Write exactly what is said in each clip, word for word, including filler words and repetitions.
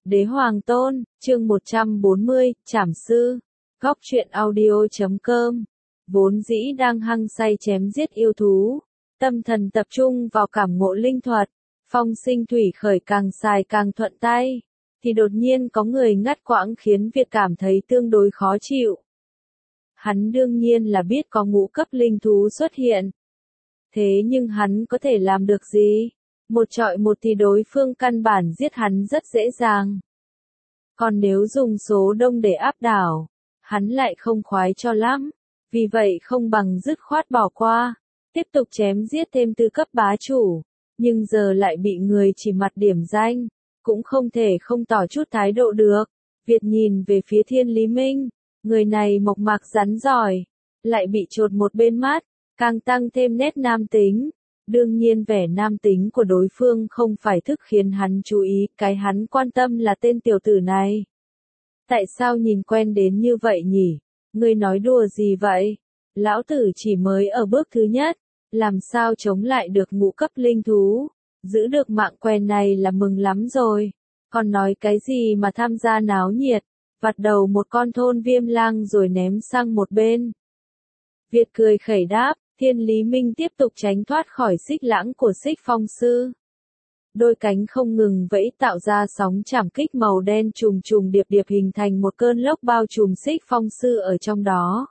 Đế Hoàng Tôn, chương một trăm bốn mươi, Trảm Sư, Góc truyện audio chấm com. Vốn dĩ đang hăng say chém giết yêu thú, tâm thần tập trung vào cảm ngộ linh thuật, phong sinh thủy khởi càng xài càng thuận tay, thì đột nhiên có người ngắt quãng khiến Việt cảm thấy tương đối khó chịu. Hắn đương nhiên là biết có ngũ cấp linh thú xuất hiện. Thế nhưng hắn có thể làm được gì? Một trọi một thì đối phương căn bản giết hắn rất dễ dàng. Còn nếu dùng số đông để áp đảo, hắn lại không khoái cho lắm. Vì vậy không bằng dứt khoát bỏ qua, tiếp tục chém giết thêm tư cấp bá chủ. Nhưng giờ lại bị người chỉ mặt điểm danh, cũng không thể không tỏ chút thái độ được. Việt nhìn về phía Thiên Lý Minh, người này mộc mạc rắn giỏi, lại bị chột một bên mắt, càng tăng thêm nét nam tính. Đương nhiên vẻ nam tính của đối phương không phải thức khiến hắn chú ý, cái hắn quan tâm là tên tiểu tử này. Tại sao nhìn quen đến như vậy nhỉ? Ngươi nói đùa gì vậy? Lão tử chỉ mới ở bước thứ nhất, làm sao chống lại được ngũ cấp linh thú? Giữ được mạng quen này là mừng lắm rồi. Còn nói cái gì mà tham gia náo nhiệt, vặt đầu một con thôn viêm lang rồi ném sang một bên. Việt cười khẩy đáp. Thiên Lý Minh tiếp tục tránh thoát khỏi xích lãng của xích phong sư. Đôi cánh không ngừng vẫy tạo ra sóng chảm kích màu đen trùng trùng điệp điệp hình thành một cơn lốc bao trùm xích phong sư ở trong đó.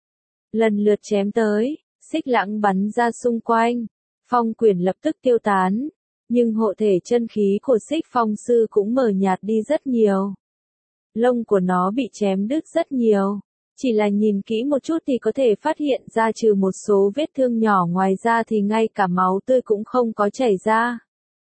Lần lượt chém tới, xích lãng bắn ra xung quanh, phong quyền lập tức tiêu tán, nhưng hộ thể chân khí của xích phong sư cũng mờ nhạt đi rất nhiều. Lông của nó bị chém đứt rất nhiều. Chỉ là nhìn kỹ một chút thì có thể phát hiện ra trừ một số vết thương nhỏ, ngoài ra thì ngay cả máu tươi cũng không có chảy ra.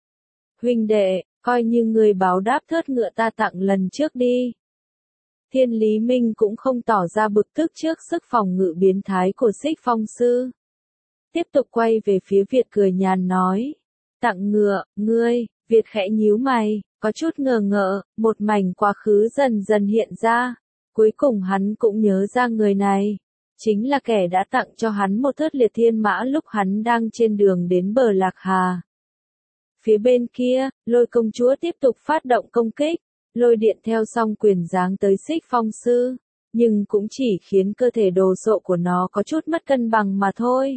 Huynh đệ, coi như người báo đáp thớt ngựa ta tặng lần trước đi. Thiên Lý Minh cũng không tỏ ra bực tức trước sức phòng ngự biến thái của xích phong sư. Tiếp tục quay về phía Việt cười nhàn nói. Tặng ngựa, ngươi, Việt khẽ nhíu mày, có chút ngờ ngợ, một mảnh quá khứ dần dần hiện ra. Cuối cùng hắn cũng nhớ ra người này, chính là kẻ đã tặng cho hắn một thớt liệt thiên mã lúc hắn đang trên đường đến bờ Lạc Hà. Phía bên kia, Lôi công chúa tiếp tục phát động công kích, lôi điện theo song quyền giáng tới xích phong sư, nhưng cũng chỉ khiến cơ thể đồ sộ của nó có chút mất cân bằng mà thôi.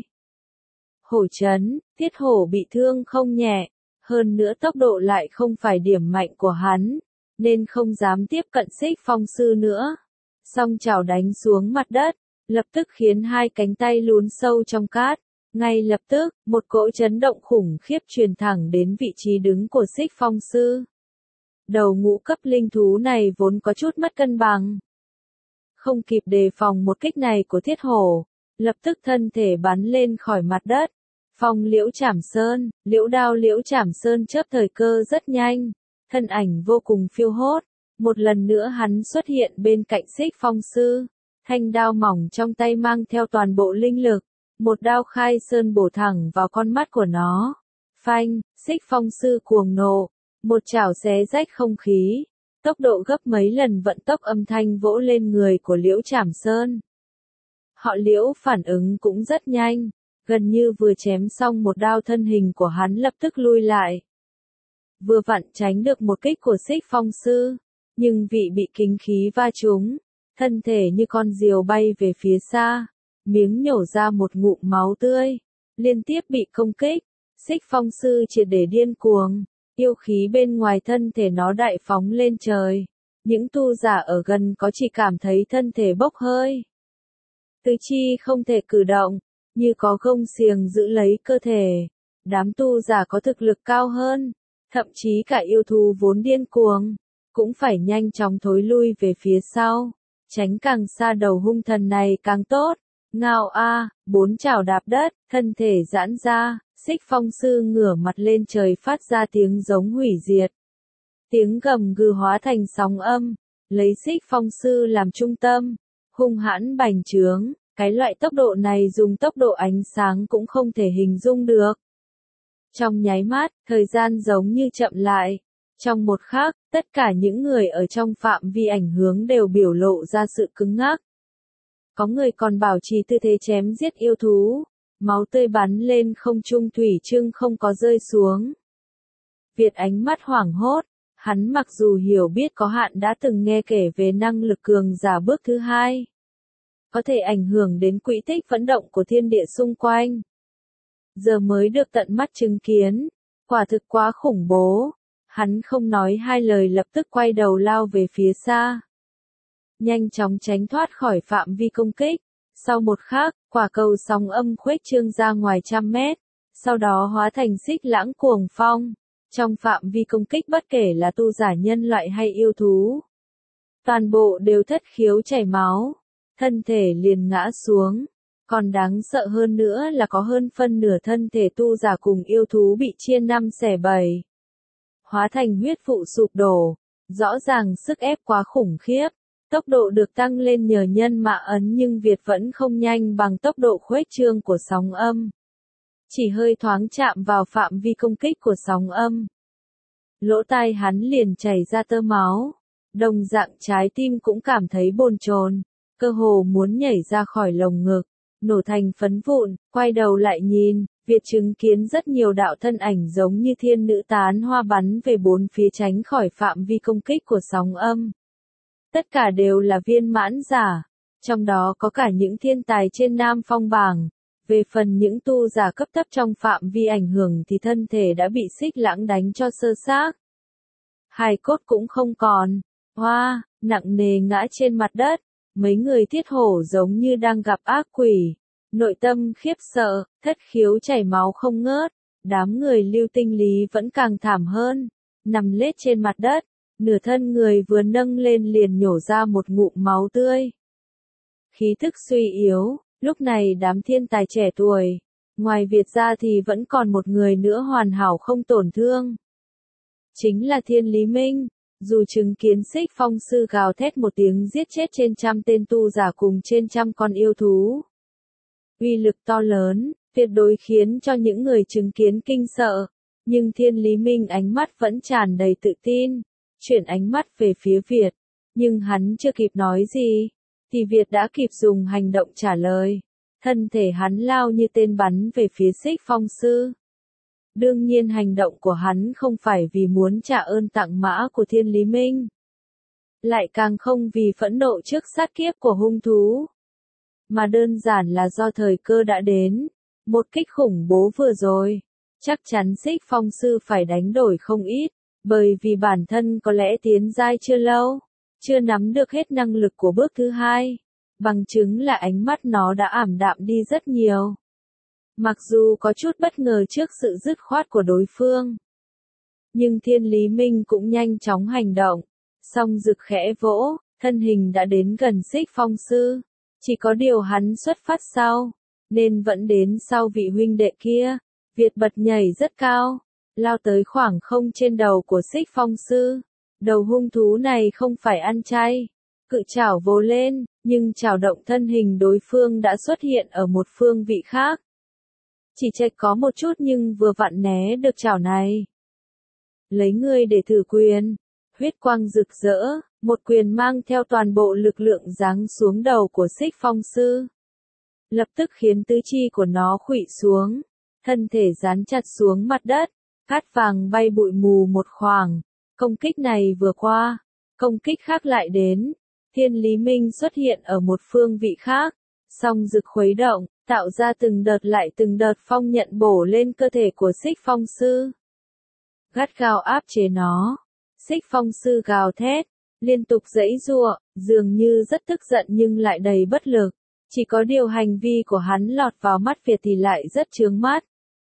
Hổ chấn, Thiết Hổ bị thương không nhẹ, hơn nữa tốc độ lại không phải điểm mạnh của hắn, nên không dám tiếp cận xích phong sư nữa. Song chảo đánh xuống mặt đất, lập tức khiến hai cánh tay lún sâu trong cát. Ngay lập tức, một cỗ chấn động khủng khiếp truyền thẳng đến vị trí đứng của xích phong sư. Đầu ngũ cấp linh thú này vốn có chút mất cân bằng. Không kịp đề phòng một kích này của Thiết Hổ, lập tức thân thể bắn lên khỏi mặt đất. Phong liễu trảm sơn, liễu đao liễu trảm sơn chớp thời cơ rất nhanh, thân ảnh vô cùng phiêu hốt. Một lần nữa hắn xuất hiện bên cạnh xích phong sư, thanh đao mỏng trong tay mang theo toàn bộ linh lực, một đao khai sơn bổ thẳng vào con mắt của nó. Phanh, xích phong sư cuồng nộ, một chảo xé rách không khí, tốc độ gấp mấy lần vận tốc âm thanh vỗ lên người của liễu trảm sơn. Họ liễu phản ứng cũng rất nhanh, gần như vừa chém xong một đao thân hình của hắn lập tức lui lại. Vừa vặn tránh được một kích của xích phong sư. Nhưng vị bị kính khí va trúng, thân thể như con diều bay về phía xa, miếng nhổ ra một ngụm máu tươi, liên tiếp bị công kích, xích phong sư triệt để điên cuồng, yêu khí bên ngoài thân thể nó đại phóng lên trời, những tu giả ở gần có chỉ cảm thấy thân thể bốc hơi. Tứ chi không thể cử động, như có gông xiềng giữ lấy cơ thể, đám tu giả có thực lực cao hơn, thậm chí cả yêu thú vốn điên cuồng. Cũng phải nhanh chóng thối lui về phía sau, tránh càng xa đầu hung thần này càng tốt. Ngao a, bốn chảo đạp đất, thân thể giãn ra, xích phong sư ngửa mặt lên trời phát ra tiếng giống hủy diệt. Tiếng gầm gừ hóa thành sóng âm, lấy xích phong sư làm trung tâm, hung hãn bành trướng, cái loại tốc độ này dùng tốc độ ánh sáng cũng không thể hình dung được. Trong nháy mắt, thời gian giống như chậm lại. Trong một khắc, tất cả những người ở trong phạm vi ảnh hưởng đều biểu lộ ra sự cứng ngắc. Có người còn bảo trì tư thế chém giết yêu thú, máu tươi bắn lên không trung thủy chung không có rơi xuống. Việt ánh mắt hoảng hốt, Hắn mặc dù hiểu biết có hạn đã từng nghe kể về năng lực cường giả bước thứ hai, có thể ảnh hưởng đến quỹ tích vận động của thiên địa xung quanh. Giờ mới được tận mắt chứng kiến, quả thực quá khủng bố. Hắn không nói hai lời lập tức quay đầu lao về phía xa. Nhanh chóng tránh thoát khỏi phạm vi công kích. Sau một khắc, quả cầu sóng âm khuếch trương ra ngoài trăm mét, sau đó hóa thành xích lãng cuồng phong. Trong phạm vi công kích bất kể là tu giả nhân loại hay yêu thú, toàn bộ đều thất khiếu chảy máu, thân thể liền ngã xuống. Còn đáng sợ hơn nữa là có hơn phân nửa thân thể tu giả cùng yêu thú bị chia năm xẻ bảy, hóa thành huyết vụ sụp đổ. Rõ ràng sức ép quá khủng khiếp, tốc độ được tăng lên nhờ nhân mã ấn nhưng Việt vẫn không nhanh bằng tốc độ khuếch trương của sóng âm. Chỉ hơi thoáng chạm vào phạm vi công kích của sóng âm, lỗ tai hắn liền chảy ra tơ máu, đồng dạng trái tim cũng cảm thấy bồn chồn, cơ hồ muốn nhảy ra khỏi lồng ngực, nổ thành phấn vụn. Quay đầu lại nhìn, Việt chứng kiến rất nhiều đạo thân ảnh giống như thiên nữ tán hoa bắn về bốn phía tránh khỏi phạm vi công kích của sóng âm. Tất cả đều là viên mãn giả, trong đó có cả những thiên tài trên Nam Phong bảng. Về phần những tu giả cấp thấp trong phạm vi ảnh hưởng thì thân thể đã bị xích lãng đánh cho sơ xác. Hài cốt cũng không còn, hoa, nặng nề ngã trên mặt đất, mấy người thiết hổ giống như đang gặp ác quỷ, nội tâm khiếp sợ, thất khiếu chảy máu không ngớt, đám người Lưu Tinh Lý vẫn càng thảm hơn, nằm lết trên mặt đất, nửa thân người vừa nâng lên liền nhổ ra một ngụm máu tươi. Khí thức suy yếu. Lúc này đám thiên tài trẻ tuổi, ngoài Việt ra thì vẫn còn một người nữa hoàn hảo không tổn thương. Chính là Thiên Lý Minh, dù chứng kiến Xích Phong sư gào thét một tiếng giết chết trên trăm tên tu giả cùng trên trăm con yêu thú. Uy lực to lớn, tuyệt đối khiến cho những người chứng kiến kinh sợ, nhưng Thiên Lý Minh ánh mắt vẫn tràn đầy tự tin, chuyển ánh mắt về phía Việt, nhưng hắn chưa kịp nói gì thì Việt đã kịp dùng hành động trả lời. Thân thể hắn lao như tên bắn về phía Xích Phong sư. Đương nhiên hành động của hắn không phải vì muốn trả ơn tặng mã của Thiên Lý Minh, lại càng không vì phẫn nộ trước sát kiếp của hung thú, mà đơn giản là do thời cơ đã đến. Một kích khủng bố vừa rồi, chắc chắn Xích Phong sư phải đánh đổi không ít, bởi vì bản thân có lẽ tiến giai chưa lâu, chưa nắm được hết năng lực của bước thứ hai, bằng chứng là ánh mắt nó đã ảm đạm đi rất nhiều. Mặc dù có chút bất ngờ trước sự dứt khoát của đối phương, nhưng Thiên Lý Minh cũng nhanh chóng hành động, song rực khẽ vỗ, thân hình đã đến gần Xích Phong sư, chỉ có điều hắn xuất phát sau, nên vẫn đến sau vị huynh đệ kia. Việt bật nhảy rất cao, lao tới khoảng không trên đầu của Xích Phong sư. Đầu hung thú này không phải ăn chay, cự chảo vồ lên, nhưng chảo động thân hình đối phương đã xuất hiện ở một phương vị khác. Chỉ chệch có một chút nhưng vừa vặn né được chảo này. Lấy ngươi để thử quyền, huyết quang rực rỡ, một quyền mang theo toàn bộ lực lượng giáng xuống đầu của Xích Phong sư. Lập tức khiến tứ chi của nó khuỵu xuống, thân thể dán chặt xuống mặt đất, cát vàng bay bụi mù một khoảng. Công kích này vừa qua, công kích khác lại đến. Thiên Lý Minh xuất hiện ở một phương vị khác, song rực khuấy động, tạo ra từng đợt lại từng đợt phong nhận bổ lên cơ thể của Xích Phong sư. Gắt gao áp chế nó. Xích Phong sư gào thét, liên tục giãy giụa, dường như rất tức giận nhưng lại đầy bất lực. Chỉ có điều hành vi của hắn lọt vào mắt Việt thì lại rất chướng mắt.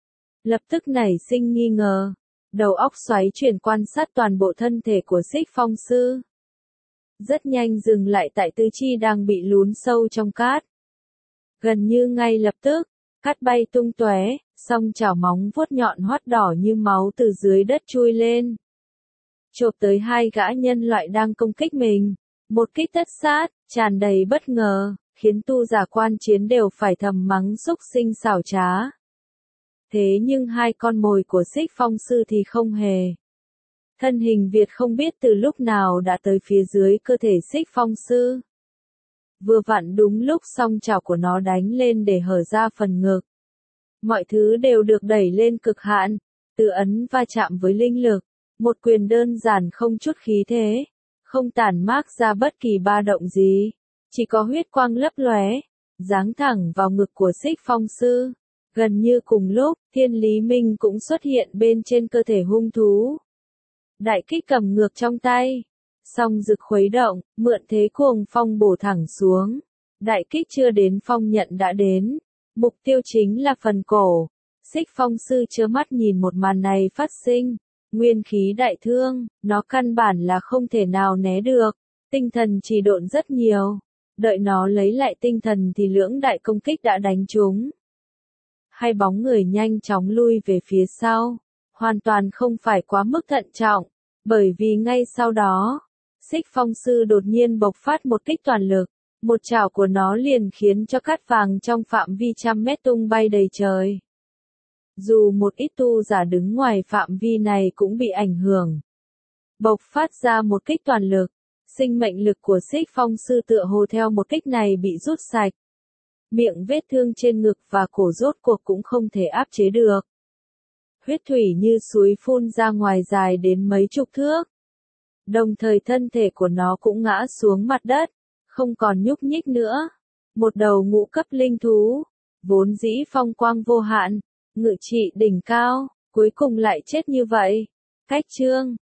Lập tức nảy sinh nghi ngờ. Đầu óc xoáy chuyển quan sát toàn bộ thân thể của Xích Phong sư. Rất nhanh dừng lại tại tứ chi đang bị lún sâu trong cát. Gần như ngay lập tức, cát bay tung tóe, song chảo móng vuốt nhọn hoắt đỏ như máu từ dưới đất chui lên. Chộp tới hai gã nhân loại đang công kích mình. Một kích tất sát, tràn đầy bất ngờ, khiến tu giả quan chiến đều phải thầm mắng xúc sinh xảo trá. Thế nhưng hai con mồi của Xích Phong sư thì không hề. Thân hình Việt không biết từ lúc nào đã tới phía dưới cơ thể Xích Phong sư. Vừa vặn đúng lúc song chảo của nó đánh lên để hở ra phần ngực. Mọi thứ đều được đẩy lên cực hạn, từ ấn va chạm với linh lực, Một quyền đơn giản không chút khí thế, không tản mát ra bất kỳ ba động gì, chỉ có huyết quang lấp lóe, giáng thẳng vào ngực của Xích Phong sư. Gần như cùng lúc, Thiên Lý Minh cũng xuất hiện bên trên cơ thể hung thú. Đại kích cầm ngược trong tay, song rực khuấy động, mượn thế cuồng phong bổ thẳng xuống. Đại kích chưa đến phong nhận đã đến, mục tiêu chính là phần cổ. Xích Phong sư trơ mắt nhìn một màn này phát sinh, nguyên khí đại thương, nó căn bản là không thể nào né được, tinh thần trì độn rất nhiều. Đợi nó lấy lại tinh thần thì lưỡng đại công kích đã đánh trúng. Hai bóng người nhanh chóng lui về phía sau, hoàn toàn không phải quá mức thận trọng, bởi vì ngay sau đó, Xích Phong sư đột nhiên bộc phát một kích toàn lực, một chảo của nó liền khiến cho cát vàng trong phạm vi trăm mét tung bay đầy trời. Dù một ít tu giả đứng ngoài phạm vi này cũng bị ảnh hưởng. Bộc phát ra một kích toàn lực, sinh mệnh lực của Xích Phong sư tựa hồ theo một kích này bị rút sạch. Miệng vết thương trên ngực và cổ rốt cuộc cũng không thể áp chế được. Huyết thủy như suối phun ra ngoài dài đến mấy chục thước. Đồng thời thân thể của nó cũng ngã xuống mặt đất, không còn nhúc nhích nữa. Một đầu ngũ cấp linh thú, vốn dĩ phong quang vô hạn, ngự trị đỉnh cao, cuối cùng lại chết như vậy. Cách chương